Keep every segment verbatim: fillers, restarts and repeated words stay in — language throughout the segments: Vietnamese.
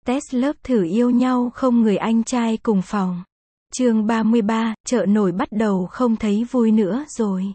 Test lớp thử yêu nhau không người anh trai cùng phòng. Chương ba mươi ba, chợ nổi bắt đầu không thấy vui nữa rồi.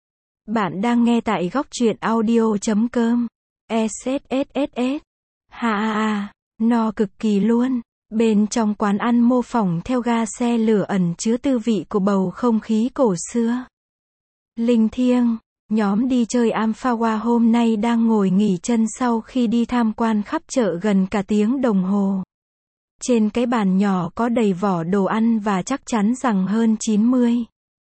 Bạn đang nghe tại góc truyện audio chấm com. ét ét ét ét ét. Ha ha ha, no cực kỳ luôn. Bên trong quán ăn mô phỏng theo ga xe lửa ẩn chứa tư vị của bầu không khí cổ xưa. Linh thiêng, nhóm đi chơi Amphawa hôm nay đang ngồi nghỉ chân sau khi đi tham quan khắp chợ gần cả tiếng đồng hồ. Trên cái bàn nhỏ có đầy vỏ đồ ăn và chắc chắn rằng hơn chín mươi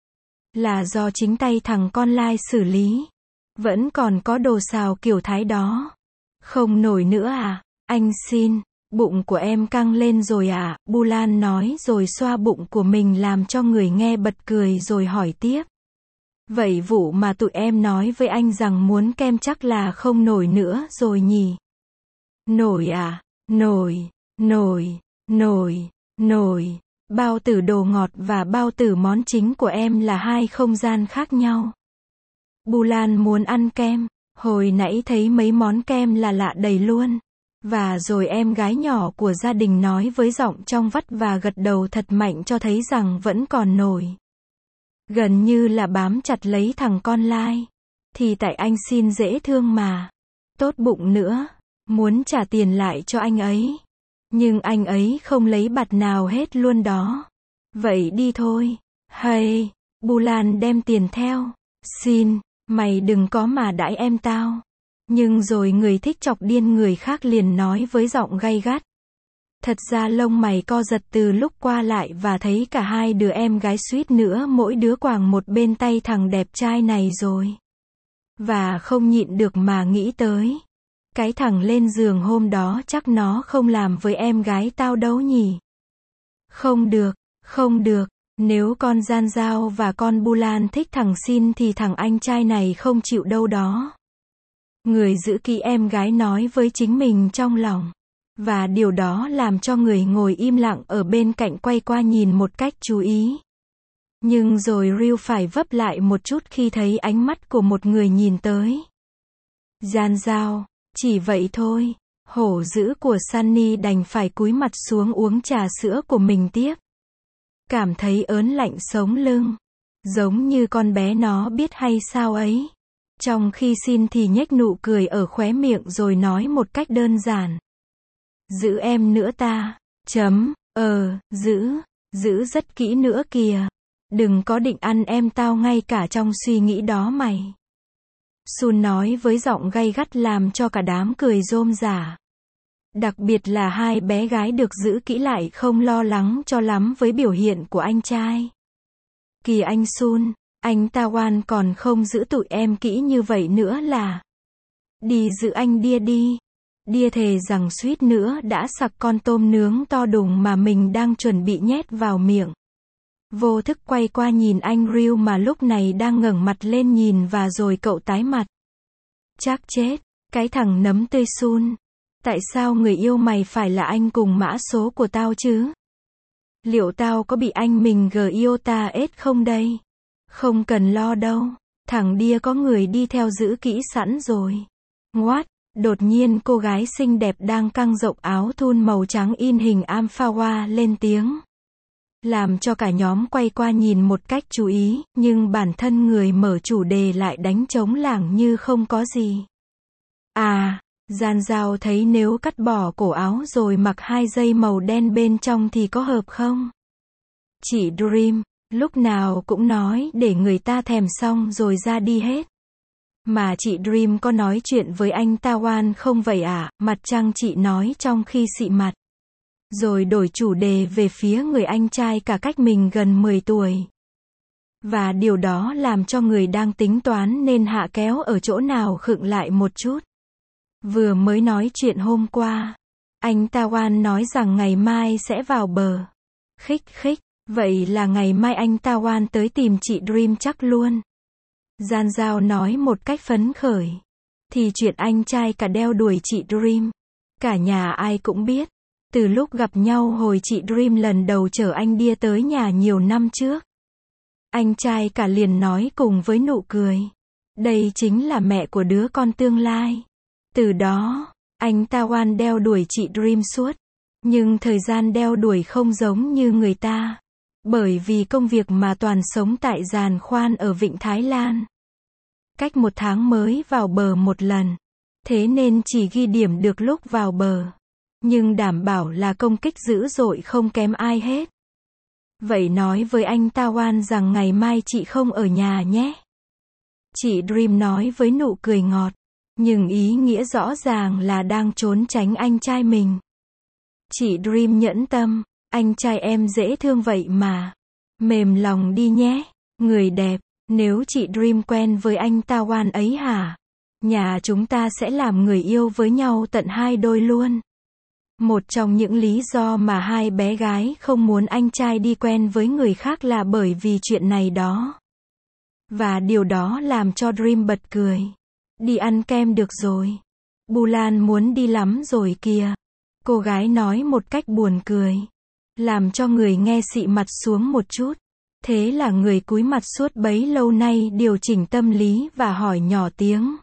là do chính tay thằng con lai xử lý. Vẫn còn có đồ xào kiểu Thái đó. Không nổi nữa à? Anh xin, bụng của em căng lên rồi à? Bulan nói rồi xoa bụng của mình làm cho người nghe bật cười rồi hỏi tiếp. Vậy vụ mà tụi em nói với anh rằng muốn kem chắc là không nổi nữa rồi nhỉ? Nổi à? Nổi, nổi, nổi, nổi. Bao tử đồ ngọt và bao tử món chính của em là hai không gian khác nhau. Bulan muốn ăn kem. Hồi nãy thấy mấy món kem là lạ đầy luôn. Và rồi em gái nhỏ của gia đình nói với giọng trong vắt và gật đầu thật mạnh cho thấy rằng vẫn còn nổi. Gần như là bám chặt lấy thằng con lai. Thì tại anh xin dễ thương mà. Tốt bụng nữa. Muốn trả tiền lại cho anh ấy. Nhưng anh ấy không lấy bạt nào hết luôn đó. Vậy đi thôi. Hay, Bulan đem tiền theo. Xin, mày đừng có mà đãi em tao. Nhưng rồi người thích chọc điên người khác liền nói với giọng gay gắt. Thật ra lông mày co giật từ lúc qua lại và thấy cả hai đứa em gái suýt nữa mỗi đứa quàng một bên tay thằng đẹp trai này rồi. Và không nhịn được mà nghĩ tới. Cái thằng lên giường hôm đó chắc nó không làm với em gái tao đâu nhỉ? Không được, không được. Nếu con Gian Giao và con Bulan thích thằng Xin thì thằng anh trai này không chịu đâu đó. Người giữ kỹ em gái nói với chính mình trong lòng. Và điều đó làm cho người ngồi im lặng ở bên cạnh quay qua nhìn một cách chú ý. Nhưng rồi Ryu phải vấp lại một chút khi thấy ánh mắt của một người nhìn tới. Gian Giao, chỉ vậy thôi. Hổ dữ của Sunny đành phải cúi mặt xuống uống trà sữa của mình tiếp. Cảm thấy ớn lạnh sống lưng. Giống như con bé nó biết hay sao ấy. Trong khi Xin thì nhếch nụ cười ở khóe miệng rồi nói một cách đơn giản. Giữ em nữa ta. Chấm, ờ, giữ, giữ rất kỹ nữa kìa. Đừng có định ăn em tao ngay cả trong suy nghĩ đó mày. Sun nói với giọng gay gắt làm cho cả đám cười rôm rả. Đặc biệt là hai bé gái được giữ kỹ lại không lo lắng cho lắm với biểu hiện của anh trai. Kìa anh Sun, anh Tawan còn không giữ tụi em kỹ như vậy nữa là. Đi giữ anh Đia đi. Đia thề rằng suýt nữa đã sặc con tôm nướng to đùng mà mình đang chuẩn bị nhét vào miệng. Vô thức quay qua nhìn anh Ryu mà lúc này đang ngẩng mặt lên nhìn và rồi cậu tái mặt. Chắc chết, cái thằng nấm tươi Sun. Tại sao người yêu mày phải là anh cùng mã số của tao chứ? Liệu tao có bị anh mình Giota ết không đây? Không cần lo đâu, thằng Đia có người đi theo giữ kỹ sẵn rồi. What? Đột nhiên cô gái xinh đẹp đang căng rộng áo thun màu trắng in hình Amphawa lên tiếng. Làm cho cả nhóm quay qua nhìn một cách chú ý, nhưng bản thân người mở chủ đề lại đánh trống lảng như không có gì. À, Gian Giao thấy nếu cắt bỏ cổ áo rồi mặc hai dây màu đen bên trong thì có hợp không? Chị Dream, lúc nào cũng nói để người ta thèm xong rồi ra đi hết. Mà chị Dream có nói chuyện với anh Tawan không vậy à? Mặt trăng chị nói trong khi xị mặt. Rồi đổi chủ đề về phía người anh trai cả cách mình gần mười tuổi. Và điều đó làm cho người đang tính toán nên hạ kéo ở chỗ nào khựng lại một chút. Vừa mới nói chuyện hôm qua. Anh Tawan nói rằng ngày mai sẽ vào bờ. Khích khích, vậy là ngày mai anh Tawan tới tìm chị Dream chắc luôn. Gian Giao nói một cách phấn khởi. Thì chuyện anh trai cả đeo đuổi chị Dream. Cả nhà ai cũng biết. Từ lúc gặp nhau hồi chị Dream lần đầu chở anh Đia tới nhà nhiều năm trước. Anh trai cả liền nói cùng với nụ cười. Đây chính là mẹ của đứa con tương lai. Từ đó, anh Tawan đeo đuổi chị Dream suốt. Nhưng thời gian đeo đuổi không giống như người ta. Bởi vì công việc mà toàn sống tại giàn khoan ở Vịnh Thái Lan. Cách một tháng mới vào bờ một lần. Thế nên chỉ ghi điểm được lúc vào bờ. Nhưng đảm bảo là công kích dữ dội không kém ai hết. Vậy nói với anh Tawan rằng ngày mai chị không ở nhà nhé. Chị Dream nói với nụ cười ngọt. Nhưng ý nghĩa rõ ràng là đang trốn tránh anh trai mình. Chị Dream nhẫn tâm. Anh trai em dễ thương vậy mà. Mềm lòng đi nhé. Người đẹp. Nếu chị Dream quen với anh Tawan ấy hả? Nhà chúng ta sẽ làm người yêu với nhau tận hai đôi luôn. Một trong những lý do mà hai bé gái không muốn anh trai đi quen với người khác là bởi vì chuyện này đó. Và điều đó làm cho Dream bật cười. Đi ăn kem được rồi. Bulan muốn đi lắm rồi kìa. Cô gái nói một cách buồn cười. Làm cho người nghe xị mặt xuống một chút. Thế là người cúi mặt suốt bấy lâu nay điều chỉnh tâm lý và hỏi nhỏ tiếng.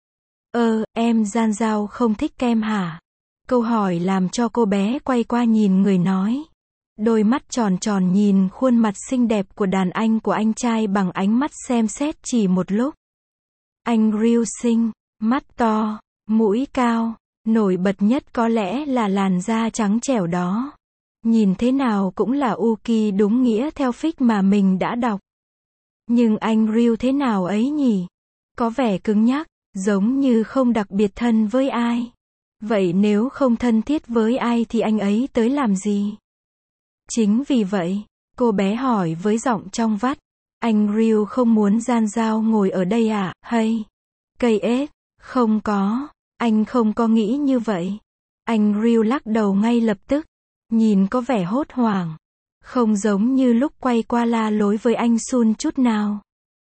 Ơ, em Gian Giao không thích kem hả? Câu hỏi làm cho cô bé quay qua nhìn người nói. Đôi mắt tròn tròn nhìn khuôn mặt xinh đẹp của đàn anh của anh trai bằng ánh mắt xem xét chỉ một lúc. Anh Ryu xinh, mắt to, mũi cao, nổi bật nhất có lẽ là làn da trắng trẻo đó. Nhìn thế nào cũng là Uki đúng nghĩa theo fic mà mình đã đọc. Nhưng anh Ryu thế nào ấy nhỉ? Có vẻ cứng nhắc, giống như không đặc biệt thân với ai. Vậy nếu không thân thiết với ai thì anh ấy tới làm gì? Chính vì vậy, cô bé hỏi với giọng trong vắt. Anh Ryu không muốn Gian Giao ngồi ở đây à, hay? Cây ếch, không có, anh không có nghĩ như vậy. Anh Ryu lắc đầu ngay lập tức. Nhìn có vẻ hốt hoảng. Không giống như lúc quay qua la lối với anh Sun chút nào.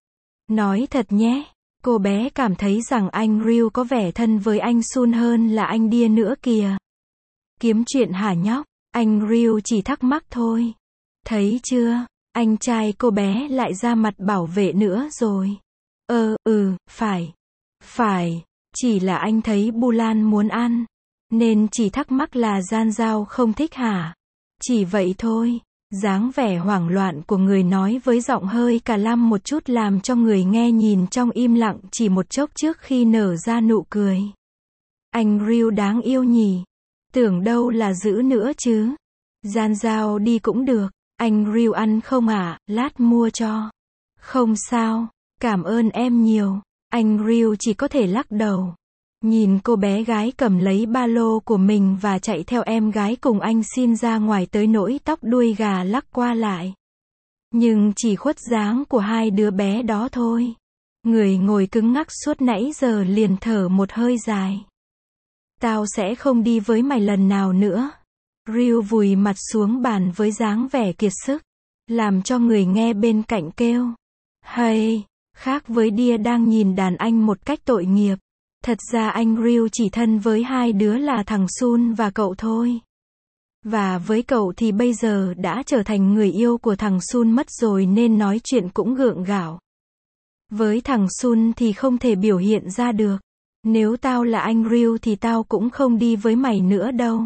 Nói thật nhé, cô bé cảm thấy rằng anh Ryu có vẻ thân với anh Sun hơn là anh Dia nữa kìa. Kiếm chuyện hả nhóc? Anh Ryu chỉ thắc mắc thôi. Thấy chưa, anh trai cô bé lại ra mặt bảo vệ nữa rồi. Ơ, ừ, phải. Phải, chỉ là anh thấy Bulan muốn ăn. Nên chỉ thắc mắc là Gian Giao không thích hả? Chỉ vậy thôi. Dáng vẻ hoảng loạn của người nói với giọng hơi cả lăm một chút làm cho người nghe nhìn trong im lặng chỉ một chốc trước khi nở ra nụ cười. Anh Ryu đáng yêu nhỉ? Tưởng đâu là giữ nữa chứ. Gian Giao đi cũng được. Anh Ryu ăn không ạ? À? Lát mua cho. Không sao. Cảm ơn em nhiều. Anh Ryu chỉ có thể lắc đầu. Nhìn cô bé gái cầm lấy ba lô của mình và chạy theo em gái cùng anh xin ra ngoài tới nỗi tóc đuôi gà lắc qua lại. Nhưng chỉ khuất dáng của hai đứa bé đó thôi. Người ngồi cứng ngắc suốt nãy giờ liền thở một hơi dài. Tao sẽ không đi với mày lần nào nữa. Ryu vùi mặt xuống bàn với dáng vẻ kiệt sức. Làm cho người nghe bên cạnh kêu. Hay, khác với Dia đang nhìn đàn anh một cách tội nghiệp. Thật ra anh Ryu chỉ thân với hai đứa là thằng Sun và cậu thôi. Và với cậu thì bây giờ đã trở thành người yêu của thằng Sun mất rồi nên nói chuyện cũng gượng gạo. Với thằng Sun thì không thể biểu hiện ra được. Nếu tao là anh Ryu thì tao cũng không đi với mày nữa đâu.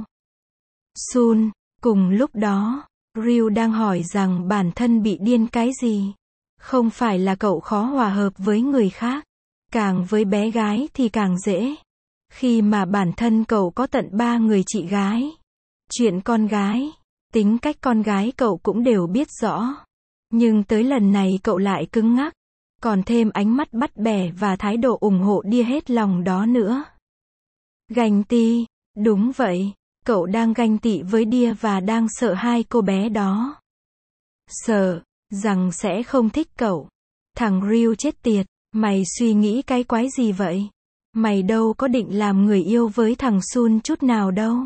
Sun, cùng lúc đó, Ryu đang hỏi rằng bản thân bị điên cái gì. Không phải là cậu khó hòa hợp với người khác. Càng với bé gái thì càng dễ. Khi mà bản thân cậu có tận ba người chị gái. Chuyện con gái, tính cách con gái cậu cũng đều biết rõ. Nhưng tới lần này cậu lại cứng ngắc. Còn thêm ánh mắt bắt bẻ và thái độ ủng hộ Dia hết lòng đó nữa. Ganh tị, đúng vậy. Cậu đang ganh tị với Dia và đang sợ hai cô bé đó. Sợ, rằng sẽ không thích cậu. Thằng Ryu chết tiệt. Mày suy nghĩ cái quái gì vậy? Mày đâu có định làm người yêu với thằng Sun chút nào đâu.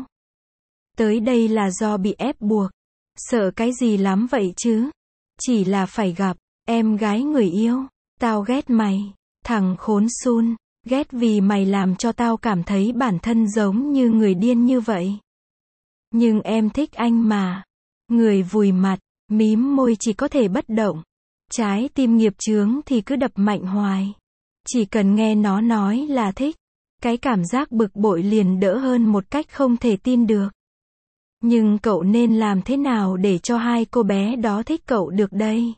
Tới đây là do bị ép buộc. Sợ cái gì lắm vậy chứ? Chỉ là phải gặp em gái người yêu. Tao ghét mày, thằng khốn Sun. Ghét vì mày làm cho tao cảm thấy bản thân giống như người điên như vậy. Nhưng em thích anh mà. Người vùi mặt, mím môi chỉ có thể bất động. Trái tim nghiệp chướng thì cứ đập mạnh hoài. Chỉ cần nghe nó nói là thích. Cái cảm giác bực bội liền đỡ hơn một cách không thể tin được. Nhưng cậu nên làm thế nào để cho hai cô bé đó thích cậu được đây?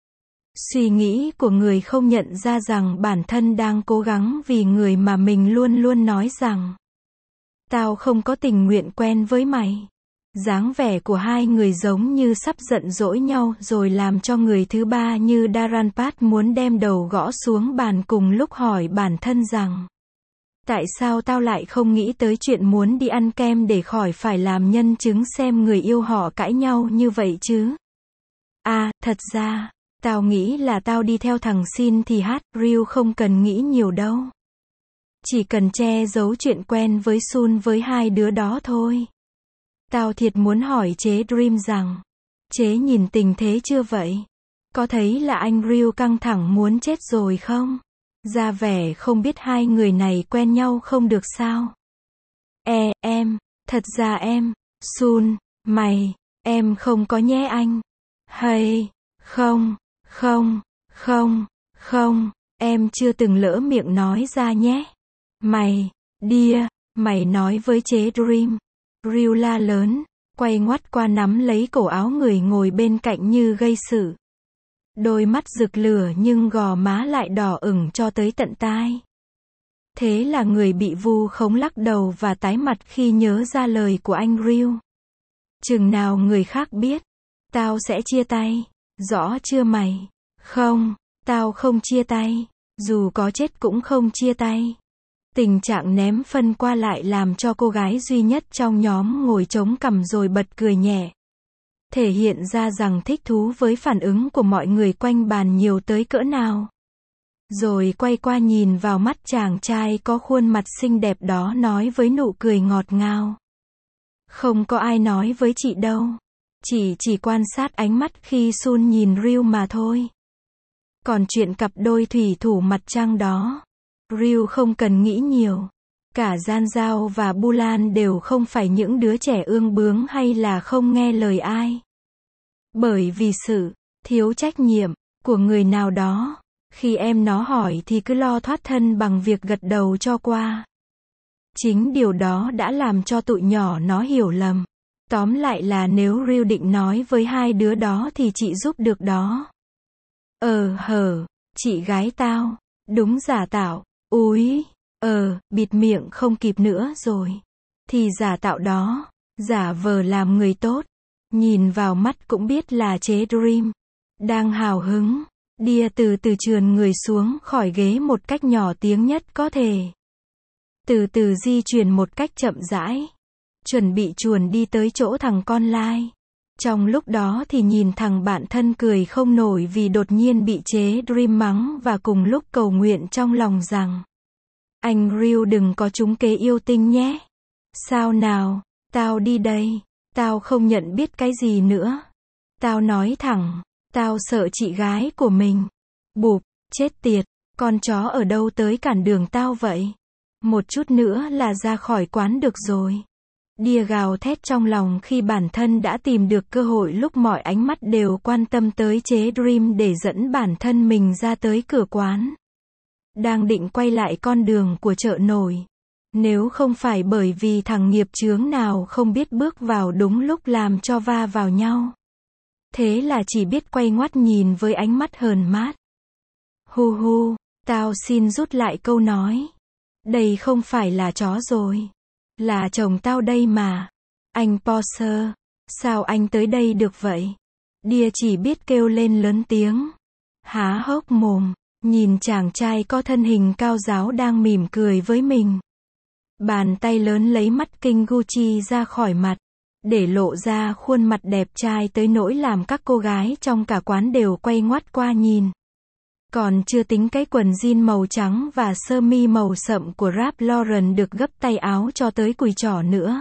Suy nghĩ của người không nhận ra rằng bản thân đang cố gắng vì người mà mình luôn luôn nói rằng tao không có tình nguyện quen với mày. Dáng vẻ của hai người giống như sắp giận dỗi nhau rồi làm cho người thứ ba như Dharanpat muốn đem đầu gõ xuống bàn cùng lúc hỏi bản thân rằng tại sao tao lại không nghĩ tới chuyện muốn đi ăn kem để khỏi phải làm nhân chứng xem người yêu họ cãi nhau như vậy chứ? À, thật ra, tao nghĩ là tao đi theo thằng Sin thì hát, Ryu không cần nghĩ nhiều đâu. Chỉ cần che giấu chuyện quen với Sun với hai đứa đó thôi. Tao thiệt muốn hỏi chế Dream rằng, chế nhìn tình thế chưa vậy? Có thấy là anh Ryu căng thẳng muốn chết rồi không? Ra vẻ không biết hai người này quen nhau không được sao? E, em, thật ra em, Sun, mày, em không có nhé anh. Hay, không, không, không, không, em chưa từng lỡ miệng nói ra nhé. Mày, đia, mày nói với chế Dream. Ryu la lớn, quay ngoắt qua nắm lấy cổ áo người ngồi bên cạnh như gây sự. Đôi mắt rực lửa nhưng gò má lại đỏ ửng cho tới tận tai. Thế là người bị vu khống lắc đầu và tái mặt khi nhớ ra lời của anh Ryu. Chừng nào người khác biết, tao sẽ chia tay, rõ chưa mày? Không, tao không chia tay, dù có chết cũng không chia tay. Tình trạng ném phân qua lại làm cho cô gái duy nhất trong nhóm ngồi chống cằm rồi bật cười nhẹ. Thể hiện ra rằng thích thú với phản ứng của mọi người quanh bàn nhiều tới cỡ nào. Rồi quay qua nhìn vào mắt chàng trai có khuôn mặt xinh đẹp đó nói với nụ cười ngọt ngào. Không có ai nói với chị đâu. Chị chỉ quan sát ánh mắt khi Sun nhìn Ryu mà thôi. Còn chuyện cặp đôi thủy thủ mặt trăng đó, Ryu không cần nghĩ nhiều. Cả Gian Giao và Bulan đều không phải những đứa trẻ ương bướng hay là không nghe lời ai. Bởi vì sự thiếu trách nhiệm của người nào đó, khi em nó hỏi thì cứ lo thoát thân bằng việc gật đầu cho qua. Chính điều đó đã làm cho tụi nhỏ nó hiểu lầm. Tóm lại là nếu Ryu định nói với hai đứa đó thì chị giúp được đó. Ờ hờ, chị gái tao, đúng giả tạo, úi, ờ, bịt miệng không kịp nữa rồi. Thì giả tạo đó, giả vờ làm người tốt. Nhìn vào mắt cũng biết là chế Dream. Đang hào hứng, đia từ từ trườn người xuống khỏi ghế một cách nhỏ tiếng nhất có thể. Từ từ di chuyển một cách chậm rãi. Chuẩn bị chuồn đi tới chỗ thằng con lai. Trong lúc đó thì nhìn thằng bạn thân cười không nổi vì đột nhiên bị chế Dream mắng và cùng lúc cầu nguyện trong lòng rằng anh Ryu đừng có trúng kế yêu tinh nhé. Sao nào, tao đi đây, tao không nhận biết cái gì nữa. Tao nói thẳng, tao sợ chị gái của mình. Bụp, chết tiệt, con chó ở đâu tới cản đường tao vậy? Một chút nữa là ra khỏi quán được rồi. Đia gào thét trong lòng khi bản thân đã tìm được cơ hội lúc mọi ánh mắt đều quan tâm tới chế Dream để dẫn bản thân mình ra tới cửa quán. Đang định quay lại con đường của chợ nổi. Nếu không phải bởi vì thằng nghiệp chướng nào không biết bước vào đúng lúc làm cho va vào nhau. Thế là chỉ biết quay ngoắt nhìn với ánh mắt hờn mát. Hu hu, tao xin rút lại câu nói. Đây không phải là chó rồi. Là chồng tao đây mà. Anh Poser, sao anh tới đây được vậy? Đia chỉ biết kêu lên lớn tiếng. Há hốc mồm, nhìn chàng trai có thân hình cao ráo đang mỉm cười với mình. Bàn tay lớn lấy mắt kinh Gucci ra khỏi mặt, để lộ ra khuôn mặt đẹp trai tới nỗi làm các cô gái trong cả quán đều quay ngoắt qua nhìn. Còn chưa tính cái quần jean màu trắng và sơ mi màu sậm của Ralph Lauren được gấp tay áo cho tới cùi chỏ nữa.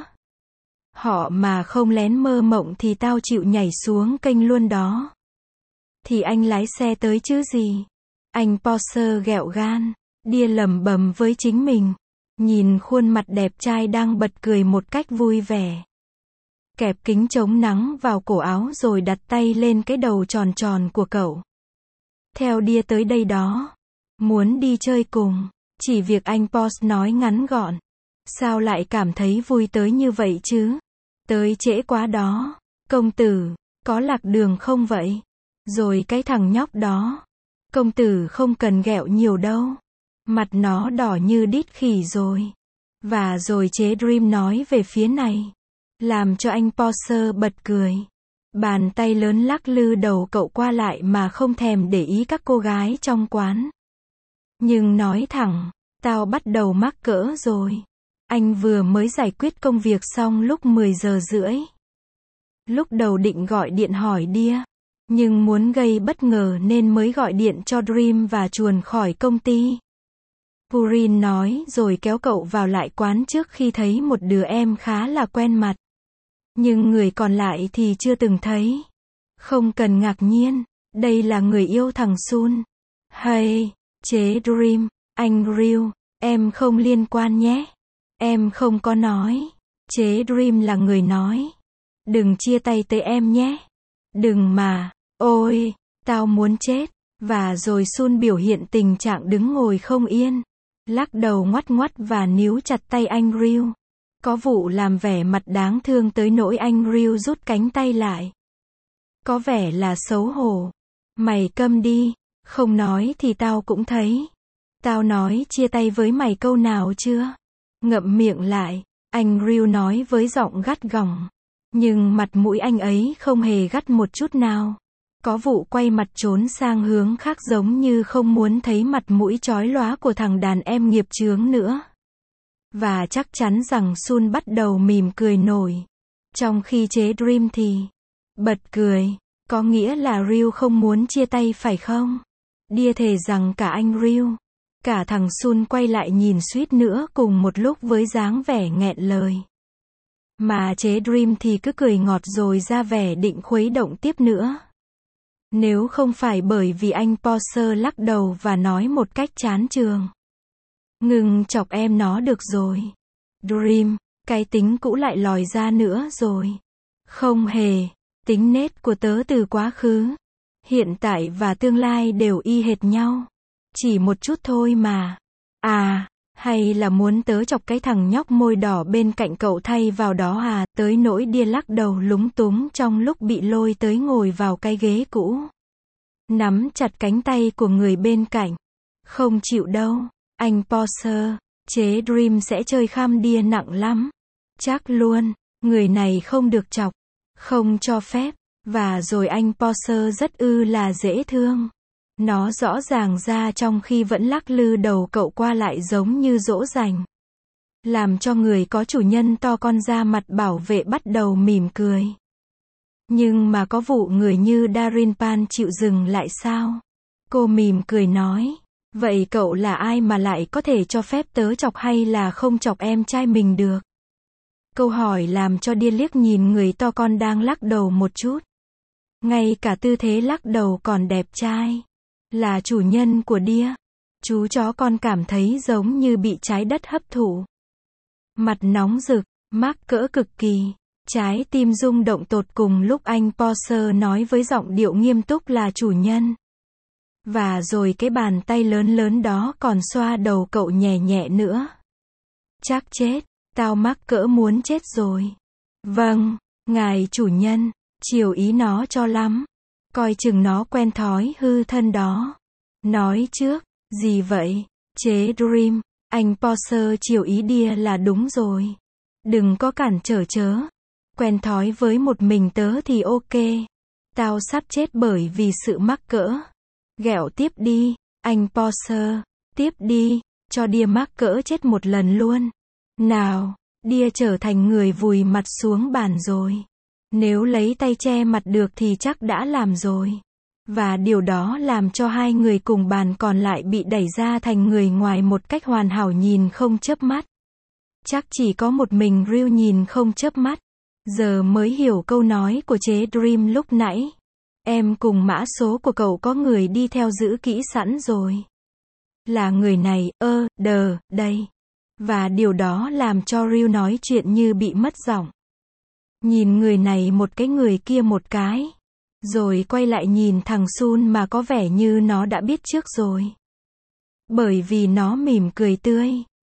Họ mà không lén mơ mộng thì tao chịu nhảy xuống kênh luôn đó. Thì anh lái xe tới chứ gì? Anh Poser ghẹo gan, đia lẩm bẩm với chính mình. Nhìn khuôn mặt đẹp trai đang bật cười một cách vui vẻ. Kẹp kính chống nắng vào cổ áo rồi đặt tay lên cái đầu tròn tròn của cậu. Theo đia tới đây đó. Muốn đi chơi cùng. Chỉ việc anh Post nói ngắn gọn. Sao lại cảm thấy vui tới như vậy chứ? Tới trễ quá đó. Công tử, có lạc đường không vậy? Rồi cái thằng nhóc đó. Công tử không cần ghẹo nhiều đâu. Mặt nó đỏ như đít khỉ rồi. Và rồi chế Dream nói về phía này. Làm cho anh Porter bật cười. Bàn tay lớn lắc lư đầu cậu qua lại mà không thèm để ý các cô gái trong quán. Nhưng nói thẳng, tao bắt đầu mắc cỡ rồi. Anh vừa mới giải quyết công việc xong lúc mười giờ rưỡi. Lúc đầu định gọi điện hỏi Đia, nhưng muốn gây bất ngờ nên mới gọi điện cho Dream và chuồn khỏi công ty. Purin nói rồi kéo cậu vào lại quán trước khi thấy một đứa em khá là quen mặt. Nhưng người còn lại thì chưa từng thấy. Không cần ngạc nhiên, đây là người yêu thằng Sun. Hay, chế Dream, anh Real, em không liên quan nhé. Em không có nói. Chế Dream là người nói. Đừng chia tay tới em nhé. Đừng mà, ôi, tao muốn chết. Và rồi Sun biểu hiện tình trạng đứng ngồi không yên. Lắc đầu ngoắt ngoắt và níu chặt tay anh Real. Có vụ làm vẻ mặt đáng thương tới nỗi anh Real rút cánh tay lại. Có vẻ là xấu hổ. Mày câm đi, không nói thì tao cũng thấy. Tao nói chia tay với mày câu nào chưa? Ngậm miệng lại, anh Real nói với giọng gắt gỏng. Nhưng mặt mũi anh ấy không hề gắt một chút nào. Có vụ quay mặt trốn sang hướng khác giống như không muốn thấy mặt mũi chói lóa của thằng đàn em nghiệp chướng nữa. Và chắc chắn rằng Sun bắt đầu mỉm cười nổi. Trong khi chế Dream thì bật cười. Có nghĩa là Real không muốn chia tay phải không? Đia thề rằng cả anh Real, cả thằng Sun quay lại nhìn suýt nữa cùng một lúc với dáng vẻ nghẹn lời. Mà chế Dream thì cứ cười ngọt rồi ra vẻ định khuấy động tiếp nữa. Nếu không phải bởi vì anh Porter lắc đầu và nói một cách chán chường. Ngừng chọc em nó được rồi. Dream, cái tính cũ lại lòi ra nữa rồi. Không hề, tính nết của tớ từ quá khứ, hiện tại và tương lai đều y hệt nhau. Chỉ một chút thôi mà. À, hay là muốn tớ chọc cái thằng nhóc môi đỏ bên cạnh cậu thay vào đó à? Tới nỗi Đia lắc đầu lúng túng trong lúc bị lôi tới ngồi vào cái ghế cũ. Nắm chặt cánh tay của người bên cạnh. Không chịu đâu, anh Porter, chế Dream sẽ chơi kham Đia nặng lắm. Chắc luôn, người này không được chọc, không cho phép. Và rồi anh Porter rất ư là dễ thương. Nó rõ ràng ra trong khi vẫn lắc lư đầu cậu qua lại giống như dỗ dành. Làm cho người có chủ nhân to con ra mặt bảo vệ bắt đầu mỉm cười. Nhưng mà có vụ người như Darin Pan chịu dừng lại sao? Cô mỉm cười nói. Vậy cậu là ai mà lại có thể cho phép tớ chọc hay là không chọc em trai mình được? Câu hỏi làm cho Đia liếc nhìn người to con đang lắc đầu một chút. Ngay cả tư thế lắc đầu còn đẹp trai. Là chủ nhân của Đia. Chú chó con cảm thấy giống như bị trái đất hấp thụ. Mặt nóng rực, mắc cỡ cực kỳ. Trái tim rung động tột cùng lúc anh Porter nói với giọng điệu nghiêm túc là chủ nhân. Và rồi cái bàn tay lớn lớn đó còn xoa đầu cậu nhẹ nhẹ nữa. Chắc chết, tao mắc cỡ muốn chết rồi. Vâng, ngài chủ nhân, chiều ý nó cho lắm. Coi chừng nó quen thói hư thân đó. Nói trước, gì vậy? Chế Dream, anh Porter chiều ý Đia là đúng rồi. Đừng có cản trở chớ. Quen thói với một mình tớ thì ok. Tao sắp chết bởi vì sự mắc cỡ. Ghẹo tiếp đi, anh Porter, tiếp đi, cho Đia mắc cỡ chết một lần luôn. Nào, Đia trở thành người vùi mặt xuống bàn rồi. Nếu lấy tay che mặt được thì chắc đã làm rồi. Và điều đó làm cho hai người cùng bàn còn lại bị đẩy ra thành người ngoài một cách hoàn hảo nhìn không chớp mắt. Chắc chỉ có một mình Real nhìn không chớp mắt. Giờ mới hiểu câu nói của chế Dream lúc nãy. Em cùng mã số của cậu có người đi theo giữ kỹ sẵn rồi. Là người này, ơ, đờ, đây. Và điều đó làm cho Real nói chuyện như bị mất giọng. Nhìn người này một cái người kia một cái. Rồi quay lại nhìn thằng Sun mà có vẻ như nó đã biết trước rồi. Bởi vì nó mỉm cười tươi.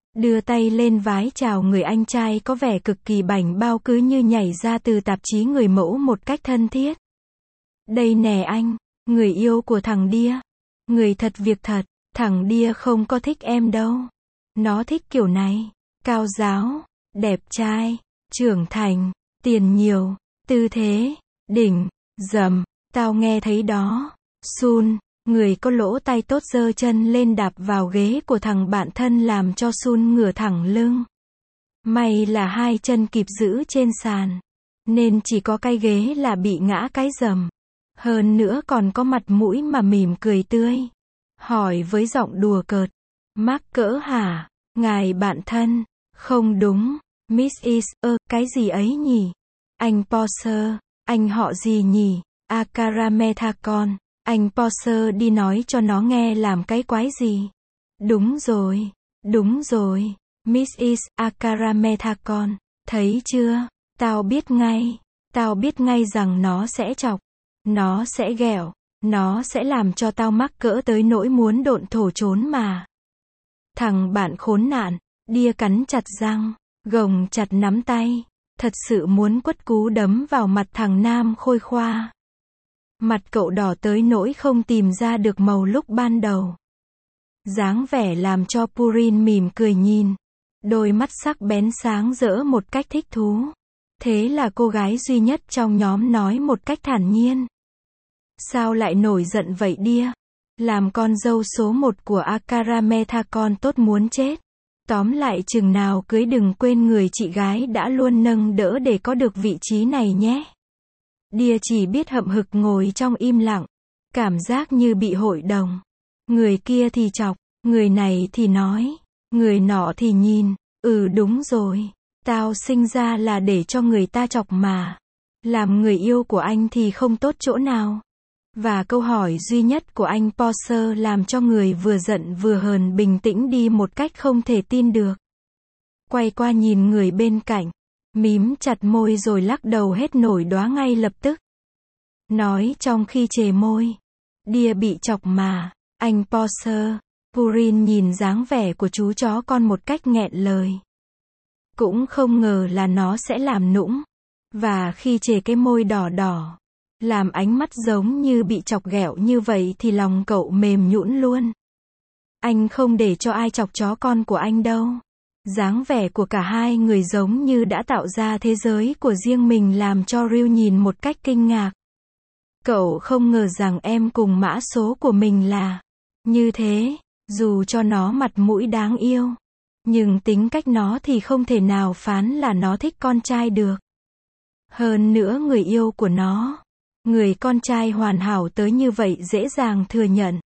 Đưa tay lên vái chào người anh trai có vẻ cực kỳ bảnh bao cứ như nhảy ra từ tạp chí người mẫu một cách thân thiết. Đây nè anh, người yêu của thằng Đia. Người thật việc thật, thằng Đia không có thích em đâu. Nó thích kiểu này, cao giáo, đẹp trai, trưởng thành, tiền nhiều, tư thế, đỉnh, dầm, tao nghe thấy đó. Sun, người có lỗ tai tốt giơ chân lên đạp vào ghế của thằng bạn thân làm cho Sun ngửa thẳng lưng. May là hai chân kịp giữ trên sàn, nên chỉ có cái ghế là bị ngã cái dầm. Hơn nữa còn có mặt mũi mà mỉm cười tươi. Hỏi với giọng đùa cợt. Mắc cỡ hả? Ngài bạn thân. Không đúng. missus ơ, cái gì ấy nhỉ? Anh Porter, anh họ gì nhỉ? Akaramethakon. Anh Porter đi nói cho nó nghe làm cái quái gì? Đúng rồi, đúng rồi. missus Akaramethakon. Thấy chưa? Tao biết ngay. Tao biết ngay rằng nó sẽ chọc. Nó sẽ ghẹo. Nó sẽ làm cho tao mắc cỡ tới nỗi muốn độn thổ trốn mà. Thằng bạn khốn nạn. Đia cắn chặt răng. Gồng chặt nắm tay. Thật sự muốn quất cú đấm vào mặt thằng Nam Khôi Khoa. Mặt cậu đỏ tới nỗi không tìm ra được màu lúc ban đầu. Dáng vẻ làm cho Purin mỉm cười nhìn. Đôi mắt sắc bén sáng rỡ một cách thích thú. Thế là cô gái duy nhất trong nhóm nói một cách thản nhiên. Sao lại nổi giận vậy Đia? Làm con dâu số một của Akaramethakon tốt muốn chết. Tóm lại chừng nào cưới đừng quên người chị gái đã luôn nâng đỡ để có được vị trí này nhé. Đia chỉ biết hậm hực ngồi trong im lặng. Cảm giác như bị hội đồng. Người kia thì chọc, người này thì nói, người nọ thì nhìn. Ừ đúng rồi. Tao sinh ra là để cho người ta chọc mà. Làm người yêu của anh thì không tốt chỗ nào. Và câu hỏi duy nhất của anh Porter làm cho người vừa giận vừa hờn bình tĩnh đi một cách không thể tin được. Quay qua nhìn người bên cạnh. Mím chặt môi rồi lắc đầu hết nổi đóa ngay lập tức. Nói trong khi chề môi. Đia bị chọc mà. Anh Porter. Purin nhìn dáng vẻ của chú chó con một cách nghẹn lời. Cũng không ngờ là nó sẽ làm nũng. Và khi chề cái môi đỏ đỏ. Làm ánh mắt giống như bị chọc ghẹo như vậy thì lòng cậu mềm nhũn luôn. Anh không để cho ai chọc chó con của anh đâu. Dáng vẻ của cả hai người giống như đã tạo ra thế giới của riêng mình làm cho Ryu nhìn một cách kinh ngạc. Cậu không ngờ rằng em cùng mã số của mình là như thế, dù cho nó mặt mũi đáng yêu. Nhưng tính cách nó thì không thể nào phán là nó thích con trai được. Hơn nữa người yêu của nó, người con trai hoàn hảo tới như vậy dễ dàng thừa nhận.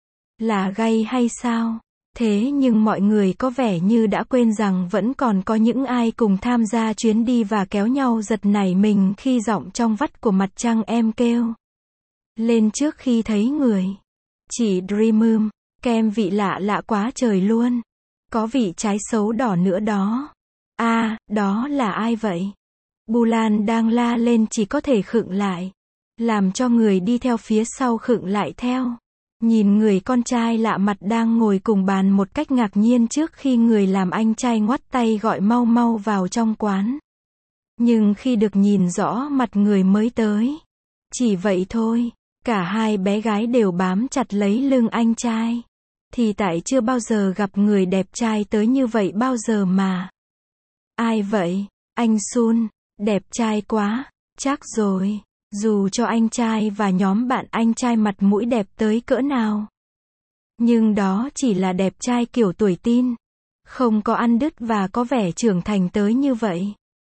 Là gay hay sao? Thế nhưng mọi người có vẻ như đã quên rằng vẫn còn có những ai cùng tham gia chuyến đi và kéo nhau giật nảy mình khi giọng trong vắt của mặt trăng em kêu lên trước khi thấy người. Chỉ Dreamum, kem vị lạ lạ quá trời luôn. Có vị trái xấu đỏ nữa đó. A, à, đó là ai vậy? Bulan đang la lên chỉ có thể khựng lại. Làm cho người đi theo phía sau khựng lại theo. Nhìn người con trai lạ mặt đang ngồi cùng bàn một cách ngạc nhiên trước khi người làm anh trai ngoắt tay gọi mau mau vào trong quán. Nhưng khi được nhìn rõ mặt người mới tới, chỉ vậy thôi, cả hai bé gái đều bám chặt lấy lưng anh trai. Thì tại chưa bao giờ gặp người đẹp trai tới như vậy bao giờ mà. Ai vậy? Anh Sun, đẹp trai quá, chắc rồi. Dù cho anh trai và nhóm bạn anh trai mặt mũi đẹp tới cỡ nào. Nhưng đó chỉ là đẹp trai kiểu tuổi teen. Không có ăn đứt và có vẻ trưởng thành tới như vậy.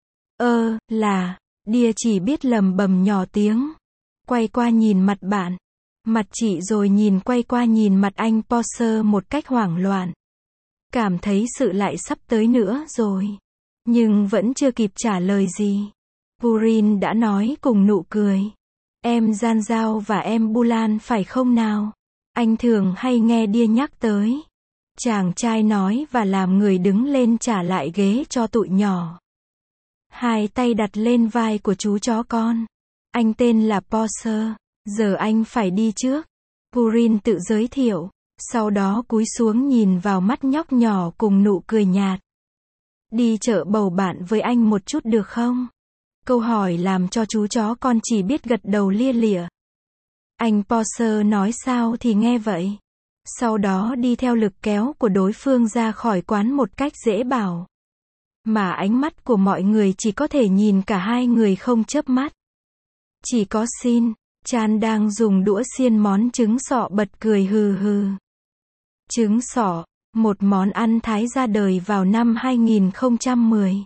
Ơ, là, Đia chỉ biết lầm bầm nhỏ tiếng. Quay qua nhìn mặt bạn. Mặt chị rồi nhìn quay qua nhìn mặt anh Porter một cách hoảng loạn. Cảm thấy sự lại sắp tới nữa rồi. Nhưng vẫn chưa kịp trả lời gì. Purin đã nói cùng nụ cười. Em Janzao và em Bulan phải không nào? Anh thường hay nghe Đia nhắc tới. Chàng trai nói và làm người đứng lên trả lại ghế cho tụi nhỏ. Hai tay đặt lên vai của chú chó con. Anh tên là Porter. Giờ anh phải đi trước. Purin tự giới thiệu. Sau đó cúi xuống nhìn vào mắt nhóc nhỏ cùng nụ cười nhạt. Đi chợ bầu bạn với anh một chút được không? Câu hỏi làm cho chú chó con chỉ biết gật đầu lia lịa. Anh Porsche nói sao thì nghe vậy. Sau đó đi theo lực kéo của đối phương ra khỏi quán một cách dễ bảo. Mà ánh mắt của mọi người chỉ có thể nhìn cả hai người không chớp mắt. Chỉ có Shin, Chan đang dùng đũa xiên món trứng sọ bật cười hừ hừ. Trứng sọ, một món ăn Thái ra đời vào năm hai nghìn không trăm mười.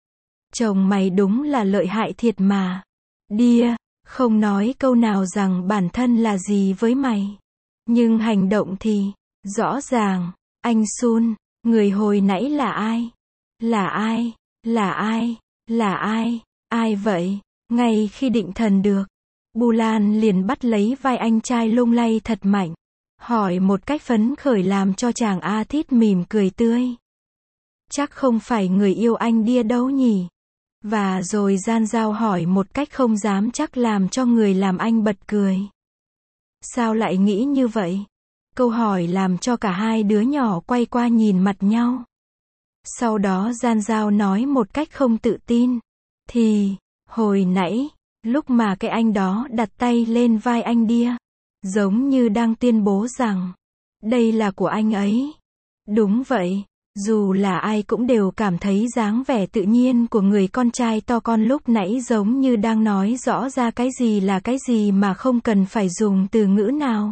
Chồng mày đúng là lợi hại thiệt mà. Đia, không nói câu nào rằng bản thân là gì với mày. Nhưng hành động thì, rõ ràng, anh Sun, người hồi nãy là ai? Là ai? Là ai? Là ai? Ai vậy? Ngay khi định thần được, Bulan liền bắt lấy vai anh trai lung lay thật mạnh. Hỏi một cách phấn khởi làm cho chàng A Thít mỉm cười tươi. Chắc không phải người yêu anh Đia đâu nhỉ? Và rồi Gian Giao hỏi một cách không dám chắc làm cho người làm anh bật cười. Sao lại nghĩ như vậy? Câu hỏi làm cho cả hai đứa nhỏ quay qua nhìn mặt nhau. Sau đó Gian Giao nói một cách không tự tin. Thì, hồi nãy, lúc mà cái anh đó đặt tay lên vai anh Đia, giống như đang tuyên bố rằng, đây là của anh ấy. Đúng vậy, dù là ai cũng đều cảm thấy dáng vẻ tự nhiên của người con trai to con lúc nãy giống như đang nói rõ ra cái gì là cái gì mà không cần phải dùng từ ngữ nào.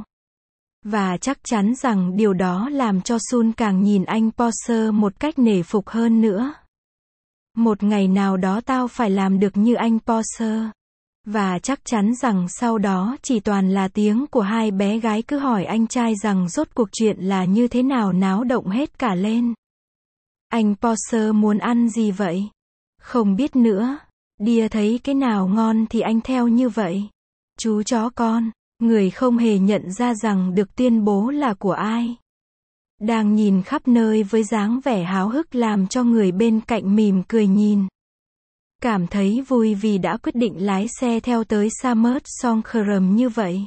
Và chắc chắn rằng điều đó làm cho Sun càng nhìn anh Porsche một cách nể phục hơn nữa. Một ngày nào đó tao phải làm được như anh Porsche. Và chắc chắn rằng sau đó chỉ toàn là tiếng của hai bé gái cứ hỏi anh trai rằng rốt cuộc chuyện là như thế nào, náo động hết cả lên. Anh Porsche muốn ăn gì vậy? Không biết nữa. Đia thấy cái nào ngon thì anh theo như vậy. Chú chó con, người không hề nhận ra rằng được tuyên bố là của ai. Đang nhìn khắp nơi với dáng vẻ háo hức làm cho người bên cạnh mỉm cười nhìn. Cảm thấy vui vì đã quyết định lái xe theo tới Samut Songkhram như vậy.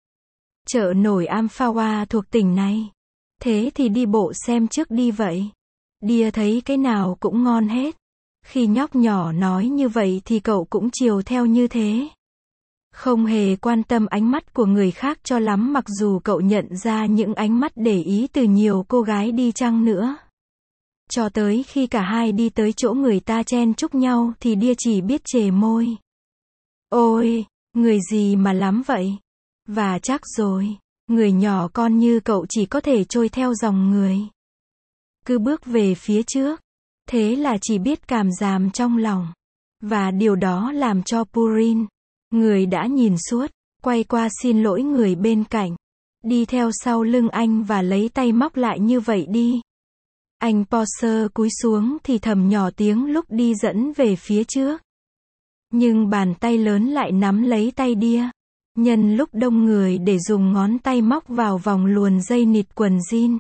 Chợ nổi Amphawa thuộc tỉnh này. Thế thì đi bộ xem trước đi vậy. Đia thấy cái nào cũng ngon hết. Khi nhóc nhỏ nói như vậy thì cậu cũng chiều theo như thế. Không hề quan tâm ánh mắt của người khác cho lắm, mặc dù cậu nhận ra những ánh mắt để ý từ nhiều cô gái đi chăng nữa. Cho tới khi cả hai đi tới chỗ người ta chen chúc nhau thì Đia chỉ biết chề môi. Ôi, người gì mà lắm vậy? Và chắc rồi, người nhỏ con như cậu chỉ có thể trôi theo dòng người. Cứ bước về phía trước. Thế là chỉ biết cảm giảm trong lòng. Và điều đó làm cho Purin, người đã nhìn suốt, quay qua xin lỗi người bên cạnh. Đi theo sau lưng anh và lấy tay móc lại như vậy đi. Anh Porsche cúi xuống thì thầm nhỏ tiếng lúc đi dẫn về phía trước. Nhưng bàn tay lớn lại nắm lấy tay Đia. Nhân lúc đông người để dùng ngón tay móc vào vòng luồn dây nịt quần jean.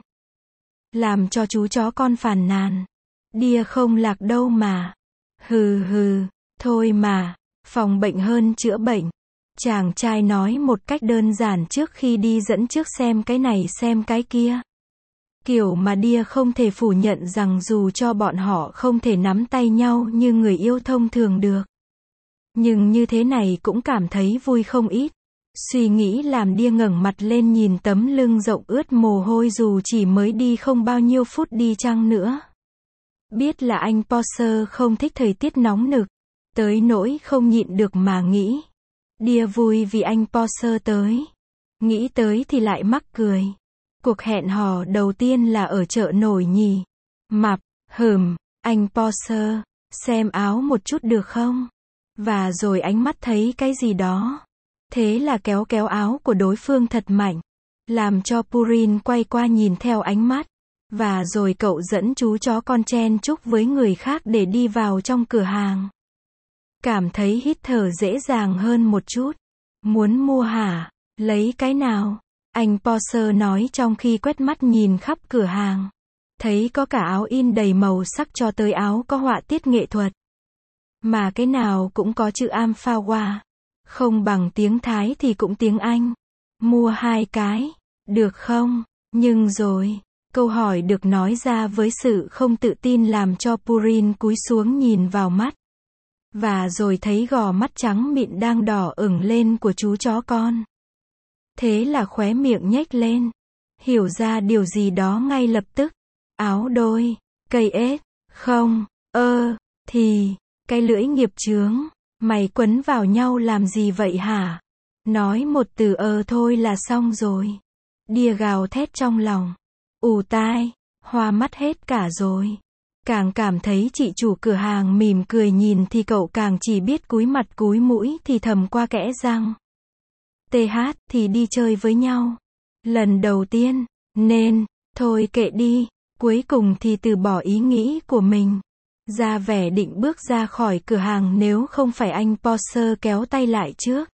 Làm cho chú chó con phàn nàn. Đia không lạc đâu mà. Hừ hừ, thôi mà, phòng bệnh hơn chữa bệnh. Chàng trai nói một cách đơn giản trước khi đi dẫn trước xem cái này xem cái kia. Kiểu mà Đia không thể phủ nhận rằng dù cho bọn họ không thể nắm tay nhau như người yêu thông thường được. Nhưng như thế này cũng cảm thấy vui không ít. Suy nghĩ làm Đia ngẩng mặt lên nhìn tấm lưng rộng ướt mồ hôi dù chỉ mới đi không bao nhiêu phút đi chăng nữa. Biết là anh Porsche không thích thời tiết nóng nực. Tới nỗi không nhịn được mà nghĩ. Đia vui vì anh Porsche tới. Nghĩ tới thì lại mắc cười. Cuộc hẹn hò đầu tiên là ở chợ nổi nhỉ. Mập, hừm, anh Porsche, xem áo một chút được không? Và rồi ánh mắt thấy cái gì đó. Thế là kéo kéo áo của đối phương thật mạnh. Làm cho Purin quay qua nhìn theo ánh mắt. Và rồi cậu dẫn chú chó con chen chúc với người khác để đi vào trong cửa hàng. Cảm thấy hít thở dễ dàng hơn một chút. Muốn mua hả? Lấy cái nào? Anh Porsche nói trong khi quét mắt nhìn khắp cửa hàng. Thấy có cả áo in đầy màu sắc cho tới áo có họa tiết nghệ thuật. Mà cái nào cũng có chữ Amphawa. Không bằng tiếng Thái thì cũng tiếng Anh. Mua hai cái, được không? Nhưng rồi, câu hỏi được nói ra với sự không tự tin làm cho Purin cúi xuống nhìn vào mắt. Và rồi thấy gò mắt trắng mịn đang đỏ ửng lên của chú chó con. Thế là khóe miệng nhếch lên. Hiểu ra điều gì đó ngay lập tức. Áo đôi, cây ếch, không, ơ, thì, cái lưỡi nghiệp chướng, mày quấn vào nhau làm gì vậy hả? Nói một từ ơ thôi là xong rồi. Đìa gào thét trong lòng. Ù tai, hoa mắt hết cả rồi. Càng cảm thấy chị chủ cửa hàng mỉm cười nhìn thì cậu càng chỉ biết cúi mặt cúi mũi thì thầm qua kẽ răng. tê hát thì đi chơi với nhau. Lần đầu tiên, nên, thôi kệ đi, cuối cùng thì từ bỏ ý nghĩ của mình. Ra vẻ định bước ra khỏi cửa hàng nếu không phải anh Porsche kéo tay lại trước.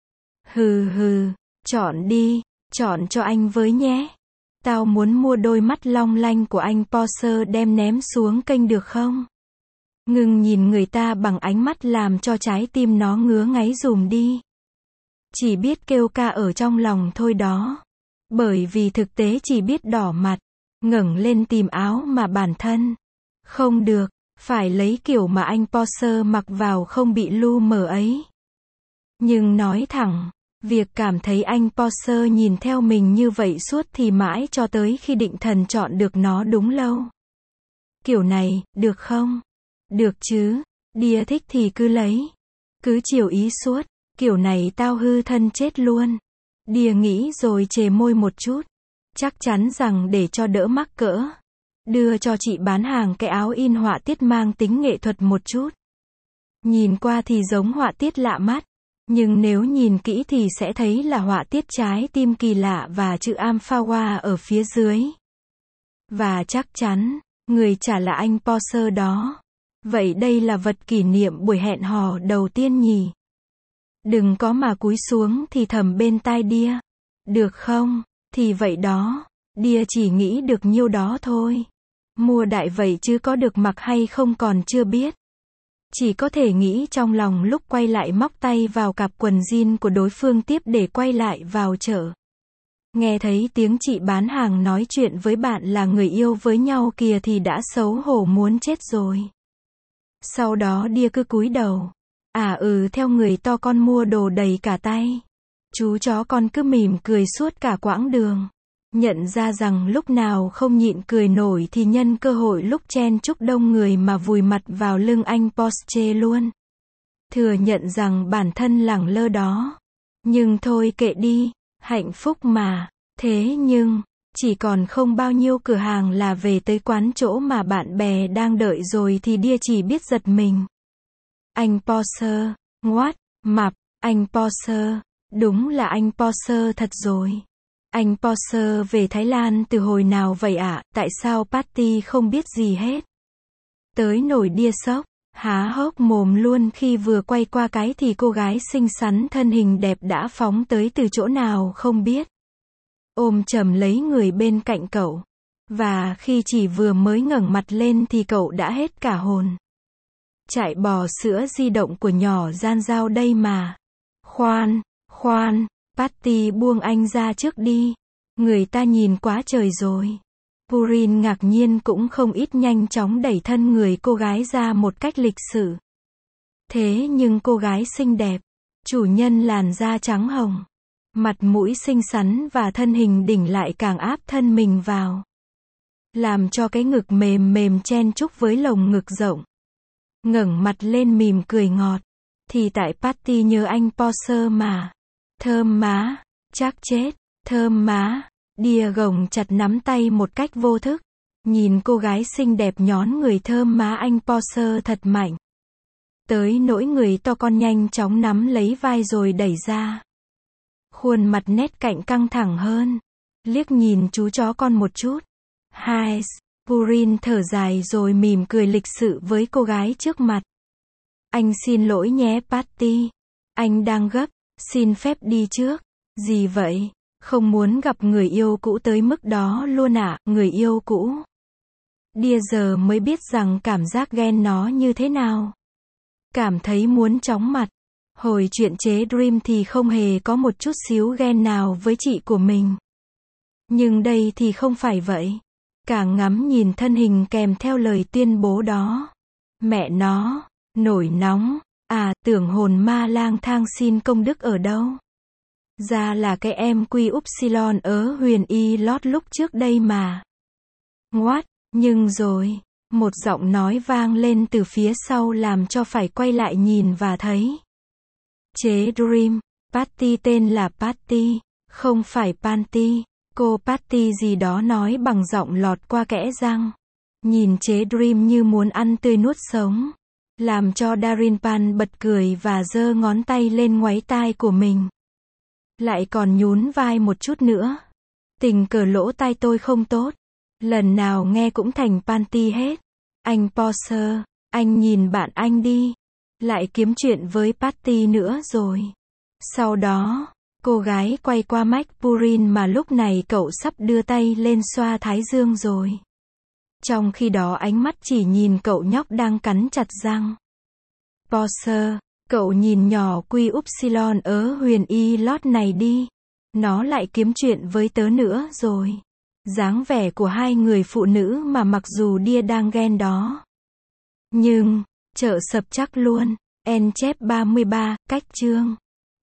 Hừ hừ, chọn đi, chọn cho anh với nhé. Tao muốn mua đôi mắt long lanh của anh Porsche đem ném xuống kênh được không? Ngừng nhìn người ta bằng ánh mắt làm cho trái tim nó ngứa ngáy dùm đi. Chỉ biết kêu ca ở trong lòng thôi đó. Bởi vì thực tế chỉ biết đỏ mặt, ngẩng lên tìm áo mà bản thân. Không được, phải lấy kiểu mà anh Porsche mặc vào không bị lu mờ ấy. Nhưng nói thẳng, việc cảm thấy anh Porsche nhìn theo mình như vậy suốt thì mãi cho tới khi định thần chọn được nó đúng lâu. Kiểu này, được không? Được chứ, đìa thích thì cứ lấy. Cứ chiều ý suốt, kiểu này tao hư thân chết luôn. Đìa nghĩ rồi chề môi một chút. Chắc chắn rằng để cho đỡ mắc cỡ. Đưa cho chị bán hàng cái áo in họa tiết mang tính nghệ thuật một chút. Nhìn qua thì giống họa tiết lạ mắt. Nhưng nếu nhìn kỹ thì sẽ thấy là họa tiết trái tim kỳ lạ và chữ Amphawa ở phía dưới. Và chắc chắn, người trả là anh Porsche đó. Vậy đây là vật kỷ niệm buổi hẹn hò đầu tiên nhỉ? Đừng có mà cúi xuống thì thầm bên tai đìa. Được không? Thì vậy đó. Đìa chỉ nghĩ được nhiêu đó thôi. Mua đại vậy chứ có được mặc hay không còn chưa biết. Chỉ có thể nghĩ trong lòng lúc quay lại móc tay vào cặp quần jean của đối phương tiếp để quay lại vào chợ. Nghe thấy tiếng chị bán hàng nói chuyện với bạn là người yêu với nhau kìa thì đã xấu hổ muốn chết rồi. Sau đó đìa cứ cúi đầu. À ừ theo người to con mua đồ đầy cả tay. Chú chó con cứ mỉm cười suốt cả quãng đường. Nhận ra rằng lúc nào không nhịn cười nổi thì nhân cơ hội lúc chen chúc đông người mà vùi mặt vào lưng anh Porsche luôn. Thừa nhận rằng bản thân lẳng lơ đó. Nhưng thôi kệ đi, hạnh phúc mà. Thế nhưng, chỉ còn không bao nhiêu cửa hàng là về tới quán chỗ mà bạn bè đang đợi rồi thì đìa chỉ biết giật mình. Anh Porsche, what, mập, anh Porsche, đúng là anh Porsche thật rồi. Anh Porsche về Thái Lan từ hồi nào vậy ạ? À? Tại sao Patty không biết gì hết? Tới nổi đìa sốc, há hốc mồm luôn khi vừa quay qua cái thì cô gái xinh xắn thân hình đẹp đã phóng tới từ chỗ nào không biết. Ôm chầm lấy người bên cạnh cậu. Và khi chỉ vừa mới ngẩng mặt lên thì cậu đã hết cả hồn. Chạy bò sữa di động của nhỏ Gian Giao đây mà. Khoan, khoan. Patty buông anh ra trước đi. Người ta nhìn quá trời rồi. Purin ngạc nhiên cũng không ít nhanh chóng đẩy thân người cô gái ra một cách lịch sự. Thế nhưng cô gái xinh đẹp, chủ nhân làn da trắng hồng, mặt mũi xinh xắn và thân hình đỉnh lại càng áp thân mình vào. Làm cho cái ngực mềm mềm chen chúc với lồng ngực rộng. Ngẩng mặt lên mỉm cười ngọt. Thì tại Patty nhớ anh Porsche mà. Thơm má, chắc chết, thơm má. Đìa gồng chặt nắm tay một cách vô thức. Nhìn cô gái xinh đẹp nhón người thơm má anh Porsche thật mạnh. Tới nỗi người to con nhanh chóng nắm lấy vai rồi đẩy ra. Khuôn mặt nét cạnh căng thẳng hơn. Liếc nhìn chú chó con một chút. Hai, Purin thở dài rồi mỉm cười lịch sự với cô gái trước mặt. Anh xin lỗi nhé Patty. Anh đang gấp. Xin phép đi trước. Gì vậy? Không muốn gặp người yêu cũ tới mức đó luôn à, người yêu cũ. Đìa giờ mới biết rằng cảm giác ghen nó như thế nào. Cảm thấy muốn chóng mặt. Hồi chuyện chế Dream thì không hề có một chút xíu ghen nào với chị của mình. Nhưng đây thì không phải vậy. Càng ngắm nhìn thân hình kèm theo lời tuyên bố đó. Mẹ nó, nổi nóng, à, tưởng hồn ma lang thang xin công đức ở đâu. Ra là cái em quy upsilon ớ huyền y lót lúc trước đây mà. What, nhưng rồi, một giọng nói vang lên từ phía sau làm cho phải quay lại nhìn và thấy. Chế Dream, Patty tên là Patty, không phải Panty. Cô Patty gì đó nói bằng giọng lọt qua kẽ răng. Nhìn chế Dream như muốn ăn tươi nuốt sống. Làm cho Darinpan bật cười và giơ ngón tay lên ngoáy tai của mình. Lại còn nhún vai một chút nữa. Tình cờ lỗ tai tôi không tốt. Lần nào nghe cũng thành Panty hết. Anh Poser, anh nhìn bạn anh đi. Lại kiếm chuyện với Patty nữa rồi. Sau đó, cô gái quay qua Mike Purin mà lúc này cậu sắp đưa tay lên xoa thái dương rồi. Trong khi đó ánh mắt chỉ nhìn cậu nhóc đang cắn chặt răng. Poser, cậu nhìn nhỏ quy upsilon ớ huyền y lót này đi. Nó lại kiếm chuyện với tớ nữa rồi. Dáng vẻ của hai người phụ nữ mà mặc dù Đia đang ghen đó. Nhưng, chợ sập chắc luôn. En chép ba mươi ba, cách chương.